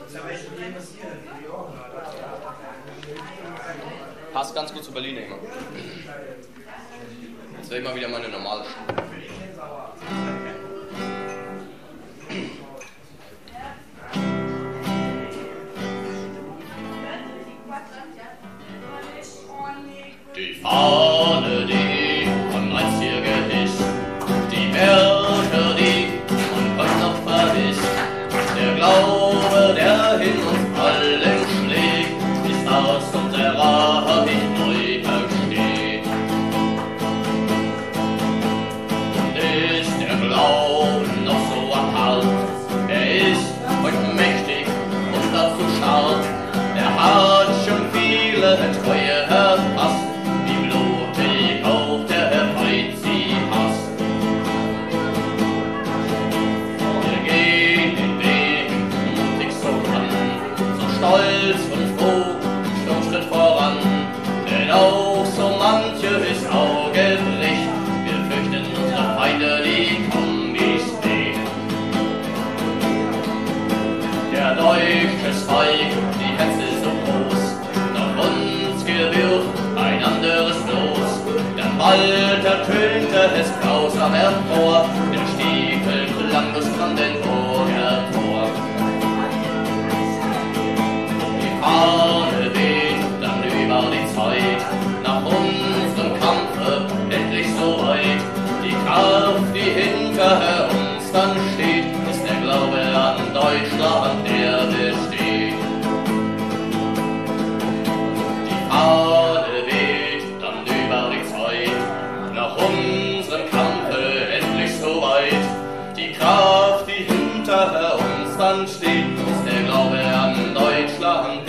Passt ganz gut zu Berlin immer. Jetzt wäre ich mal wieder meine normale Stimme. Die Fahne, die man einst hier gehisst, die Werte, die man heute noch vermisst, der Glaube, der in uns allen schlägt, ist aus unserer Hand neu ersteht. Und ist der Glaube noch so apart, er ist heute mächtig und dazu scharf, er hat schon viele Treue erfasst, wie blutig auch der Feind sie hasst. Wir gehen den Weg mutig so an, so stolz und froh, schon Schritt voran, denn auch so manches Auge bricht, wir fürchten unsere Feinde, die Kombis nicht. Der deutsche Zweig, die Hetze so groß, nach uns gewirrt ein anderes Los, denn bald ertönte es grausam hervor, der Stiefel klang bis Brandenburger Tor. Die Fahne weht dann über die Zeit, nach unserem Kampfe endlich so weit. Die Kraft, die hinter uns dann steht, ist der Glaube an Deutschland, der besteht. Die Fahne weht dann über die Zeit, nach unserem Kampfe endlich so weit. Die Kraft, die hinter uns dann steht, ist der Glaube an Deutschland,